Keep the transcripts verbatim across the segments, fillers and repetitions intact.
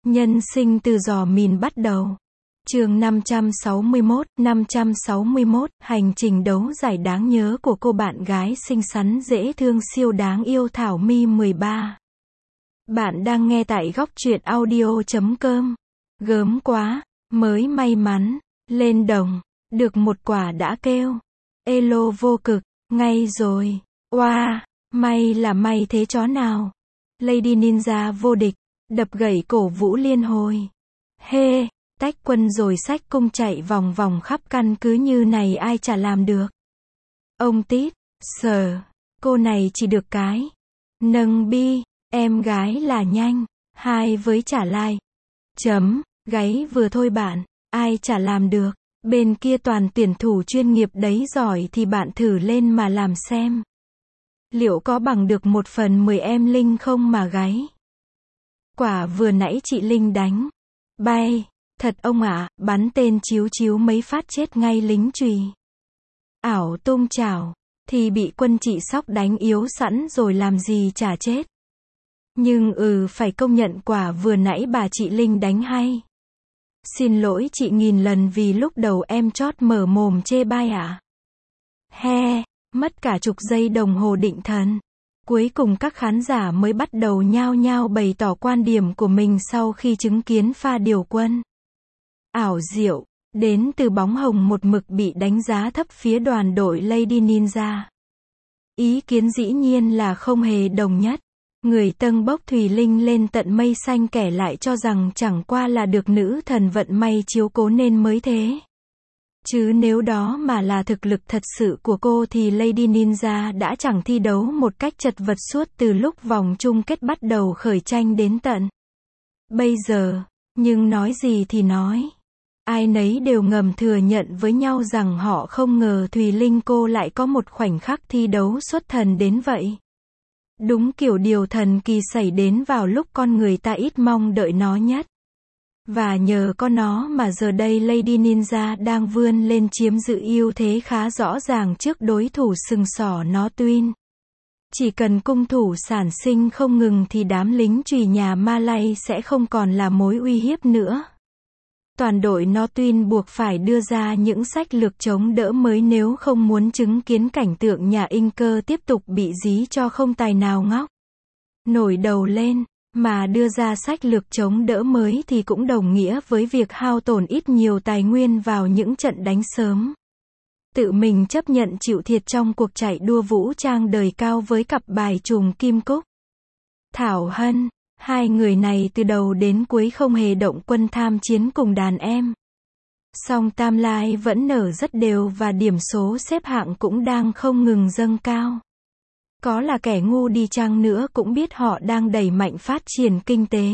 Nhân sinh từ giò mìn bắt đầu. Chương năm trăm sáu mươi mốt, năm trăm sáu mươi mốt, hành trình đấu giải đáng nhớ của cô bạn gái xinh xắn dễ thương siêu đáng yêu Thảo My mười ba. Bạn đang nghe tại góc truyện audio chấm com. Gớm quá, mới may mắn, lên đồng, được một quả đã kêu. Elo vô cực, ngay rồi, oa, wow, may là may thế chó nào. Lady Ninja vô địch, đập gậy cổ Vũ Liên hồi. Hê, tách quân rồi xách cung chạy vòng vòng khắp căn cứ như này ai chả làm được. Ông tít, sờ, cô này chỉ được cái. Nâng bi, em gái là nhanh, hai với trả like. Chấm, gáy vừa thôi bạn, ai chả làm được. Bên kia toàn tuyển thủ chuyên nghiệp đấy giỏi thì bạn thử lên mà làm xem. Liệu có bằng được một phần mười em Linh không mà gáy? Quả vừa nãy chị Linh đánh. Bay, thật ông ạ, à, bắn tên chiếu chiếu mấy phát chết ngay lính chùy. Ảo tung chảo, thì bị quân chị Sóc đánh yếu sẵn rồi làm gì chả chết. Nhưng ừ phải công nhận quả vừa nãy bà chị Linh đánh hay. Xin lỗi chị nghìn lần vì lúc đầu em chót mở mồm chê bai ạ. À? He, mất cả chục giây đồng hồ định thần. Cuối cùng các khán giả mới bắt đầu nhao nhao bày tỏ quan điểm của mình sau khi chứng kiến pha điều quân. Ảo diệu, đến từ bóng hồng một mực bị đánh giá thấp phía đoàn đội Lady Ninja. Ý kiến dĩ nhiên là không hề đồng nhất. Người tâng bốc Thùy Linh lên tận mây xanh kẻ lại cho rằng chẳng qua là được nữ thần vận may chiếu cố nên mới thế. Chứ nếu đó mà là thực lực thật sự của cô thì Lady Ninja đã chẳng thi đấu một cách chật vật suốt từ lúc vòng chung kết bắt đầu khởi tranh đến tận bây giờ. Nhưng nói gì thì nói, ai nấy đều ngầm thừa nhận với nhau rằng họ không ngờ Thùy Linh cô lại có một khoảnh khắc thi đấu xuất thần đến vậy. Đúng kiểu điều thần kỳ xảy đến vào lúc con người ta ít mong đợi nó nhất. Và nhờ có nó mà giờ đây Lady Ninja đang vươn lên chiếm giữ ưu thế khá rõ ràng trước đối thủ sừng sỏ nó Twin. Chỉ cần cung thủ sản sinh không ngừng thì đám lính chùy nhà Malay sẽ không còn là mối uy hiếp nữa. Toàn đội nó Twin buộc phải đưa ra những sách lược chống đỡ mới nếu không muốn chứng kiến cảnh tượng nhà Inker tiếp tục bị dí cho không tài nào ngóc nổi đầu lên. Mà đưa ra sách lược chống đỡ mới thì cũng đồng nghĩa với việc hao tổn ít nhiều tài nguyên vào những trận đánh sớm. Tự mình chấp nhận chịu thiệt trong cuộc chạy đua vũ trang đời cao với cặp bài trùm Kim Cúc, Thảo Hân. Hai người này từ đầu đến cuối không hề động quân tham chiến cùng đàn em. Song tam lai vẫn nở rất đều và điểm số xếp hạng cũng đang không ngừng dâng cao. Có là kẻ ngu đi chăng nữa cũng biết họ đang đẩy mạnh phát triển kinh tế.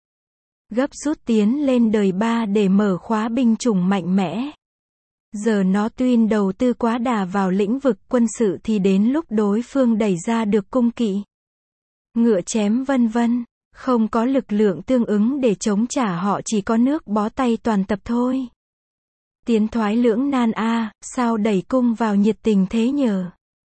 Gấp rút tiến lên đời ba để mở khóa binh chủng mạnh mẽ. Giờ nó Twin đầu tư quá đà vào lĩnh vực quân sự thì đến lúc đối phương đẩy ra được cung kỵ, ngựa chém vân vân. Không có lực lượng tương ứng để chống trả họ chỉ có nước bó tay toàn tập thôi. Tiến thoái lưỡng nan a, à, sao đẩy cung vào nhiệt tình thế nhờ?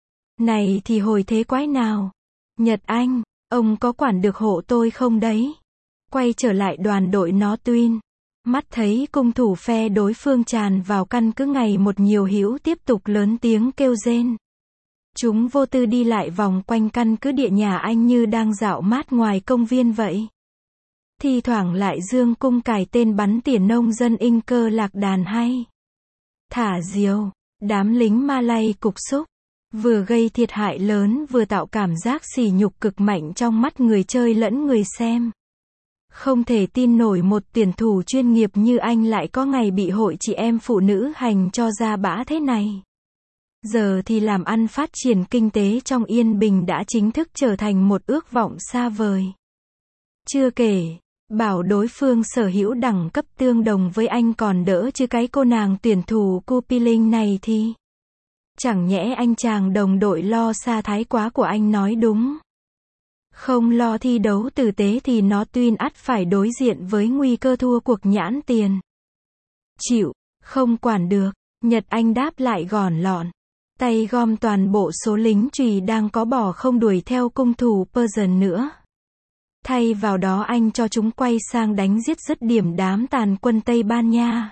Này thì hồi thế quái nào? Nhật Anh, ông có quản được hộ tôi không đấy? Quay trở lại đoàn đội nó Twin. Mắt thấy cung thủ phe đối phương tràn vào căn cứ ngày một nhiều hữu tiếp tục lớn tiếng kêu rên. Chúng vô tư đi lại vòng quanh căn cứ địa nhà Anh như đang dạo mát ngoài công viên vậy. Thi thoảng lại dương cung cài tên bắn tỉa nông dân Inker lạc đàn hay thả diều. Đám lính Malay cục xúc, vừa gây thiệt hại lớn vừa tạo cảm giác sỉ nhục cực mạnh trong mắt người chơi lẫn người xem. Không thể tin nổi một tuyển thủ chuyên nghiệp như anh lại có ngày bị hội chị em phụ nữ hành cho ra bã thế này. Giờ thì làm ăn phát triển kinh tế trong yên bình đã chính thức trở thành một ước vọng xa vời. Chưa kể, bảo đối phương sở hữu đẳng cấp tương đồng với anh còn đỡ chứ cái cô nàng tuyển thủ Cupiling này thì. Chẳng nhẽ anh chàng đồng đội lo xa thái quá của anh nói đúng. Không lo thi đấu tử tế thì nó Twin ắt phải đối diện với nguy cơ thua cuộc nhãn tiền. Chịu, không quản được, Nhật Anh đáp lại gòn lọn. Tay gom toàn bộ số lính chùy đang có bỏ không đuổi theo cung thủ Persian nữa. Thay vào đó anh cho chúng quay sang đánh giết dứt điểm đám tàn quân Tây Ban Nha.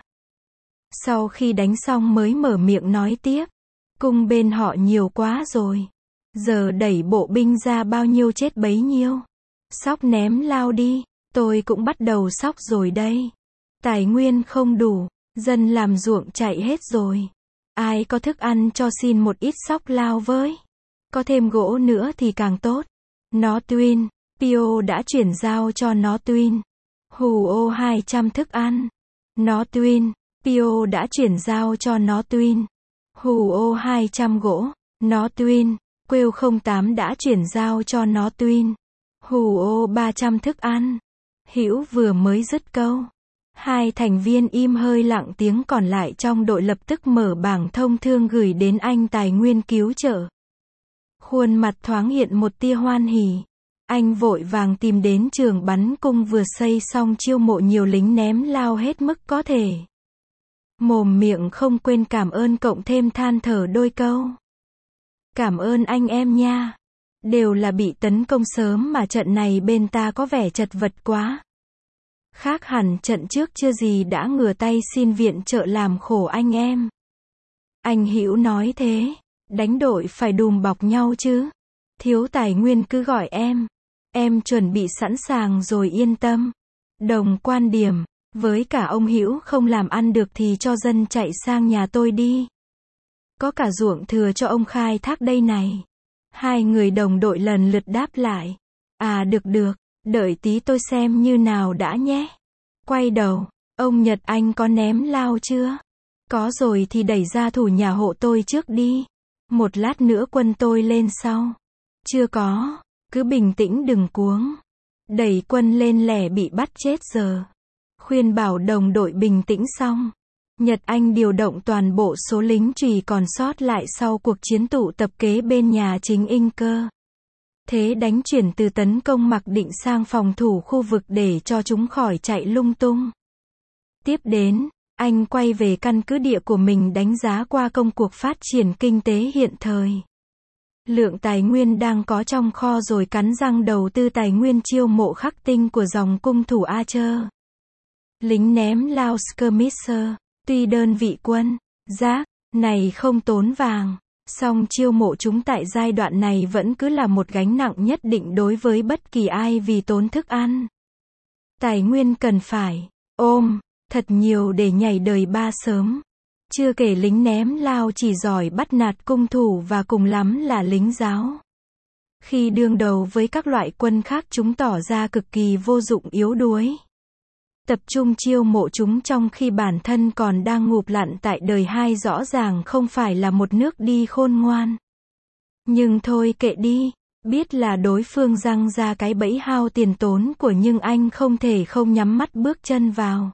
Sau khi đánh xong mới mở miệng nói tiếp. Cung bên họ nhiều quá rồi. Giờ đẩy bộ binh ra bao nhiêu chết bấy nhiêu. Sóc ném lao đi. Tôi cũng bắt đầu sóc rồi đây. Tài nguyên không đủ. Dân làm ruộng chạy hết rồi. Ai có thức ăn cho xin một ít sóc lao với. Có thêm gỗ nữa thì càng tốt. Nó Twin. Pio đã chuyển giao cho nó Twin. Hù ô hai trăm thức ăn. Nó Twin. Pio đã chuyển giao cho nó Twin. Hù ô hai trăm gỗ. Nó Twin. Quêu không tám đã chuyển giao cho nó Twin. Hù ô ba trăm thức ăn. Hữu vừa mới dứt câu. Hai thành viên im hơi lặng tiếng còn lại trong đội lập tức mở bảng thông thương gửi đến anh tài nguyên cứu trợ. Khuôn mặt thoáng hiện một tia hoan hỉ. Anh vội vàng tìm đến trường bắn cung vừa xây xong chiêu mộ nhiều lính ném lao hết mức có thể. Mồm miệng không quên cảm ơn cộng thêm than thở đôi câu. Cảm ơn anh em nha. Đều là bị tấn công sớm mà trận này bên ta có vẻ chật vật quá. Khác hẳn trận trước chưa gì đã ngửa tay xin viện trợ làm khổ anh em. Anh Hữu nói thế. Đánh đội phải đùm bọc nhau chứ. Thiếu tài nguyên cứ gọi em. Em chuẩn bị sẵn sàng rồi yên tâm. Đồng quan điểm. Với cả ông Hữu không làm ăn được thì cho dân chạy sang nhà tôi đi. Có cả ruộng thừa cho ông khai thác đây này. Hai người đồng đội lần lượt đáp lại. À được được, đợi tí tôi xem như nào đã nhé. Quay đầu, ông Nhật anh có ném lao chưa? Có rồi thì đẩy ra thủ nhà hộ tôi trước đi. Một lát nữa quân tôi lên sau. Chưa có, cứ bình tĩnh đừng cuống. Đẩy quân lên lẻ bị bắt chết giờ. Khuyên bảo đồng đội bình tĩnh xong. Nhật Anh điều động toàn bộ số lính chùy còn sót lại sau cuộc chiến tụ tập kế bên nhà chính Inh Cơ. Thế đánh chuyển từ tấn công mặc định sang phòng thủ khu vực để cho chúng khỏi chạy lung tung. Tiếp đến, anh quay về căn cứ địa của mình đánh giá qua công cuộc phát triển kinh tế hiện thời. Lượng tài nguyên đang có trong kho rồi cắn răng đầu tư tài nguyên chiêu mộ khắc tinh của dòng cung thủ Archer. Lính ném lao skirmisher, tuy đơn vị quân, giác, này không tốn vàng, song chiêu mộ chúng tại giai đoạn này vẫn cứ là một gánh nặng nhất định đối với bất kỳ ai vì tốn thức ăn. Tài nguyên cần phải ôm thật nhiều để nhảy đời ba sớm. Chưa kể lính ném lao chỉ giỏi bắt nạt cung thủ và cùng lắm là lính giáo. Khi đương đầu với các loại quân khác chúng tỏ ra cực kỳ vô dụng yếu đuối. Tập trung chiêu mộ chúng trong khi bản thân còn đang ngụp lặn tại đời hai rõ ràng không phải là một nước đi khôn ngoan. Nhưng thôi kệ đi, biết là đối phương răng ra cái bẫy hao tiền tốn của nhưng anh không thể không nhắm mắt bước chân vào.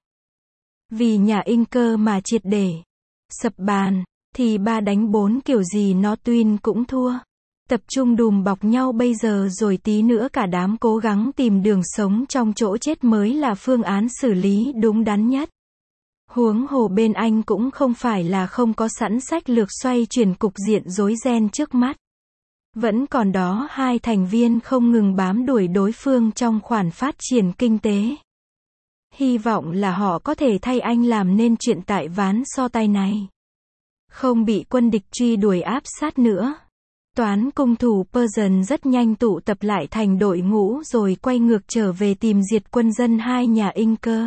Vì nhà Inh Cơ mà triệt để sập bàn, thì ba đánh bốn kiểu gì nó Twin cũng thua. Tập trung đùm bọc nhau bây giờ rồi tí nữa cả đám cố gắng tìm đường sống trong chỗ chết mới là phương án xử lý đúng đắn nhất. Huống hồ bên anh cũng không phải là không có sẵn sách lược xoay chuyển cục diện rối ren trước mắt. Vẫn còn đó hai thành viên không ngừng bám đuổi đối phương trong khoản phát triển kinh tế. Hy vọng là họ có thể thay anh làm nên chuyện tại ván so tay này. Không bị quân địch truy đuổi áp sát nữa. Toán cung thủ Persian rất nhanh tụ tập lại thành đội ngũ rồi quay ngược trở về tìm diệt quân dân hai nhà Inh Cơ.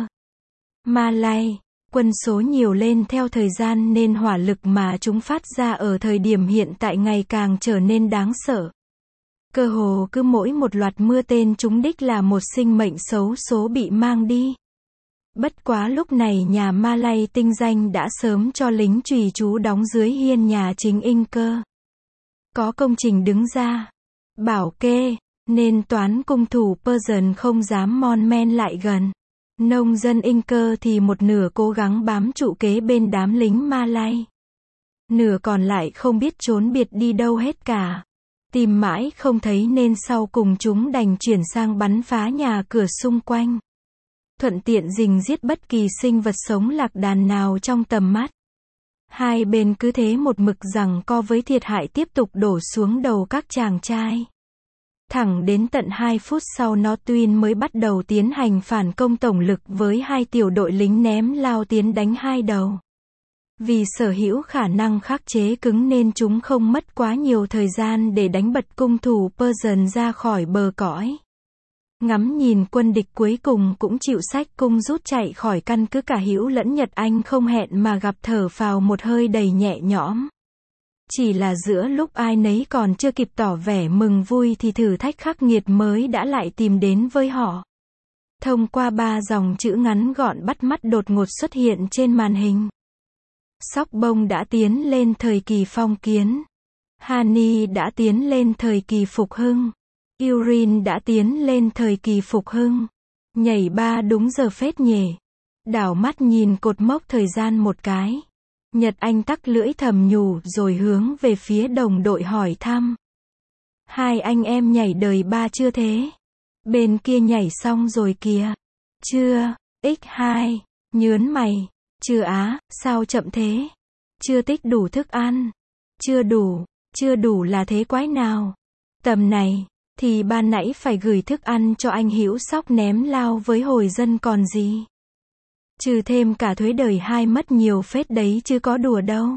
Malay, quân số nhiều lên theo thời gian nên hỏa lực mà chúng phát ra ở thời điểm hiện tại ngày càng trở nên đáng sợ. Cơ hồ cứ mỗi một loạt mưa tên trúng đích là một sinh mệnh xấu số bị mang đi. Bất quá lúc này nhà Malay tinh danh đã sớm cho lính chùy chú đóng dưới hiên nhà chính Inh Cơ. Có công trình đứng ra bảo kê, nên toán cung thủ Persian không dám mon men lại gần. Nông dân Inh Cơ thì một nửa cố gắng bám trụ kế bên đám lính Malay. Nửa còn lại không biết trốn biệt đi đâu hết cả. Tìm mãi không thấy nên sau cùng chúng đành chuyển sang bắn phá nhà cửa xung quanh. Thuận tiện rình giết bất kỳ sinh vật sống lạc đàn nào trong tầm mắt. Hai bên cứ thế một mực giằng co với thiệt hại tiếp tục đổ xuống đầu các chàng trai. Thẳng đến tận hai phút sau Northwind mới bắt đầu tiến hành phản công tổng lực với hai tiểu đội lính ném lao tiến đánh hai đầu. Vì sở hữu khả năng khắc chế cứng nên chúng không mất quá nhiều thời gian để đánh bật cung thủ Persian ra khỏi bờ cõi. Ngắm nhìn quân địch cuối cùng cũng chịu xách cung rút chạy khỏi căn cứ, cả Hữu lẫn Nhật Anh không hẹn mà gặp thở phào một hơi đầy nhẹ nhõm. Chỉ là giữa lúc ai nấy còn chưa kịp tỏ vẻ mừng vui thì thử thách khắc nghiệt mới đã lại tìm đến với họ. Thông qua ba dòng chữ ngắn gọn bắt mắt đột ngột xuất hiện trên màn hình. Sóc Bông đã tiến lên thời kỳ phong kiến. Hani đã tiến lên thời kỳ phục hưng. Urin đã tiến lên thời kỳ phục hưng. Nhảy ba đúng giờ phết nhỉ. Đảo mắt nhìn cột mốc thời gian một cái. Nhật Anh tắc lưỡi thầm nhủ rồi hướng về phía đồng đội hỏi thăm. Hai anh em nhảy đời ba chưa thế? Bên kia nhảy xong rồi kìa. Chưa, x hai, nhớn mày. Chưa á, sao chậm thế? Chưa tích đủ thức ăn. Chưa đủ, chưa đủ là thế quái nào? Tầm này, thì ban nãy phải gửi thức ăn cho anh Hữu Sóc ném lao với hồi dân còn gì. Trừ thêm cả thuế đời hai mất nhiều phết đấy chứ có đùa đâu.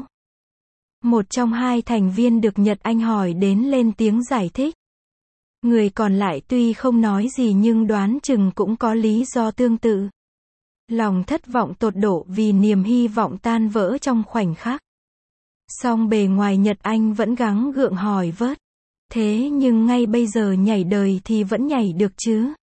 Một trong hai thành viên được Nhật Anh hỏi đến lên tiếng giải thích. Người còn lại tuy không nói gì nhưng đoán chừng cũng có lý do tương tự. Lòng thất vọng tột độ vì niềm hy vọng tan vỡ trong khoảnh khắc. Song bề ngoài Nhật Anh vẫn gắng gượng hỏi vớt. Thế nhưng ngay bây giờ nhảy đời thì vẫn nhảy được chứ?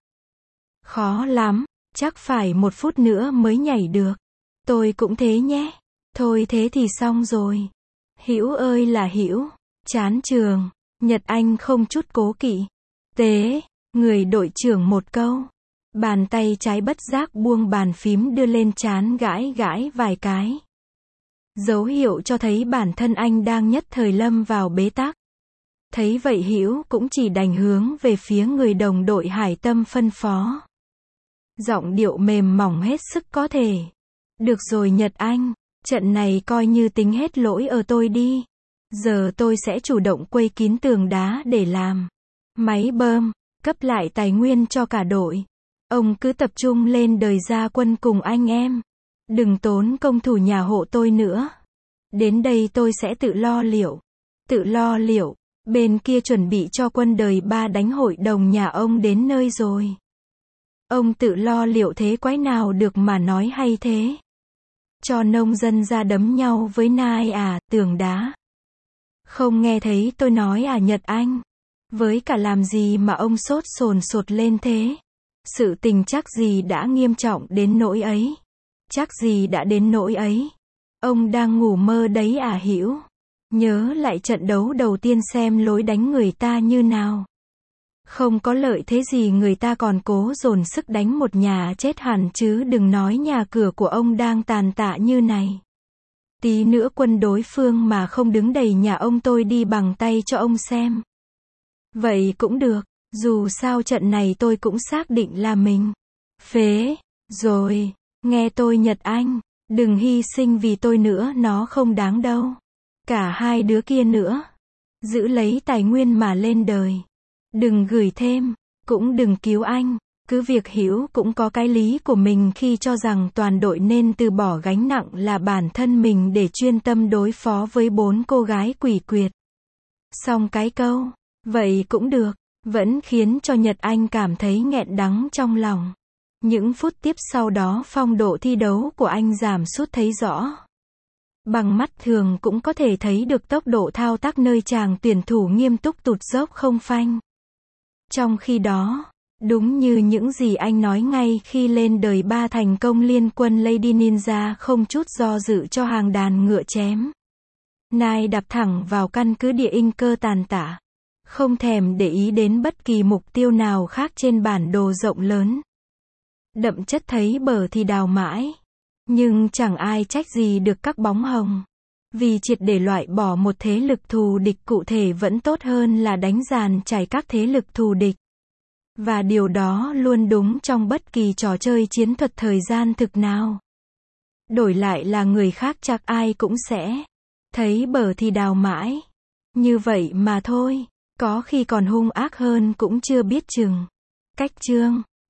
Khó lắm, chắc phải một phút nữa mới nhảy được. Tôi cũng thế nhé. Thôi thế thì xong rồi. Hữu ơi là Hữu, chán trường. Nhật Anh không chút cố kỵ. Tế, người đội trưởng một câu. Bàn tay trái bất giác buông bàn phím đưa lên trán gãi gãi vài cái. Dấu hiệu cho thấy bản thân anh đang nhất thời lâm vào bế tắc. Thấy vậy Hữu cũng chỉ đành hướng về phía người đồng đội Hải Tâm phân phó. Giọng điệu mềm mỏng hết sức có thể. Được rồi Nhật Anh, trận này coi như tính hết lỗi ở tôi đi. Giờ tôi sẽ chủ động quây kín tường đá để làm máy bơm, cấp lại tài nguyên cho cả đội. Ông cứ tập trung lên đời ra quân cùng anh em. Đừng tốn công thủ nhà hộ tôi nữa. Đến đây tôi sẽ tự lo liệu. Tự lo liệu. Bên kia chuẩn bị cho quân đời ba đánh hội đồng nhà ông đến nơi rồi. Ông tự lo liệu thế quái nào được mà nói hay thế. Cho nông dân ra đấm nhau với nai à, tường đá. Không nghe thấy tôi nói à Nhật Anh. Với cả làm gì mà ông sốt sồn sột lên thế. Sự tình chắc gì đã nghiêm trọng đến nỗi ấy. Chắc gì đã đến nỗi ấy. Ông đang ngủ mơ đấy à Hữu. Nhớ lại trận đấu đầu tiên xem lối đánh người ta như nào. Không có lợi thế gì người ta còn cố dồn sức đánh một nhà chết hẳn chứ đừng nói nhà cửa của ông đang tàn tạ như này. Tí nữa quân đối phương mà không đứng đầy nhà ông tôi đi bằng tay cho ông xem. Vậy cũng được, dù sao trận này tôi cũng xác định là mình. Phế, rồi, nghe tôi Nhật Anh, đừng hy sinh vì tôi nữa nó không đáng đâu. Cả hai đứa kia nữa. Giữ lấy tài nguyên mà lên đời. Đừng gửi thêm, cũng đừng cứu anh. Cứ việc Hữu cũng có cái lý của mình khi cho rằng toàn đội nên từ bỏ gánh nặng là bản thân mình để chuyên tâm đối phó với bốn cô gái quỷ quyệt. Xong cái câu, vậy cũng được, vẫn khiến cho Nhật Anh cảm thấy nghẹn đắng trong lòng. Những phút tiếp sau đó phong độ thi đấu của anh giảm sút thấy rõ. Bằng mắt thường cũng có thể thấy được tốc độ thao tác nơi chàng tuyển thủ nghiêm túc tụt dốc không phanh. Trong khi đó, đúng như những gì anh nói ngay khi lên đời ba thành công liên quân Lady Ninja không chút do dự cho hàng đàn ngựa chém. Nai đạp thẳng vào căn cứ địa Inh Cơ tàn tạ. Không thèm để ý đến bất kỳ mục tiêu nào khác trên bản đồ rộng lớn. Đậm chất thấy bờ thì đào mãi. Nhưng chẳng ai trách gì được các bóng hồng. Vì triệt để loại bỏ một thế lực thù địch cụ thể vẫn tốt hơn là đánh dàn trải các thế lực thù địch. Và điều đó luôn đúng trong bất kỳ trò chơi chiến thuật thời gian thực nào. Đổi lại là người khác chắc ai cũng sẽ thấy bờ thì đào mãi. Như vậy mà thôi. Có khi còn hung ác hơn cũng chưa biết chừng. Cách chương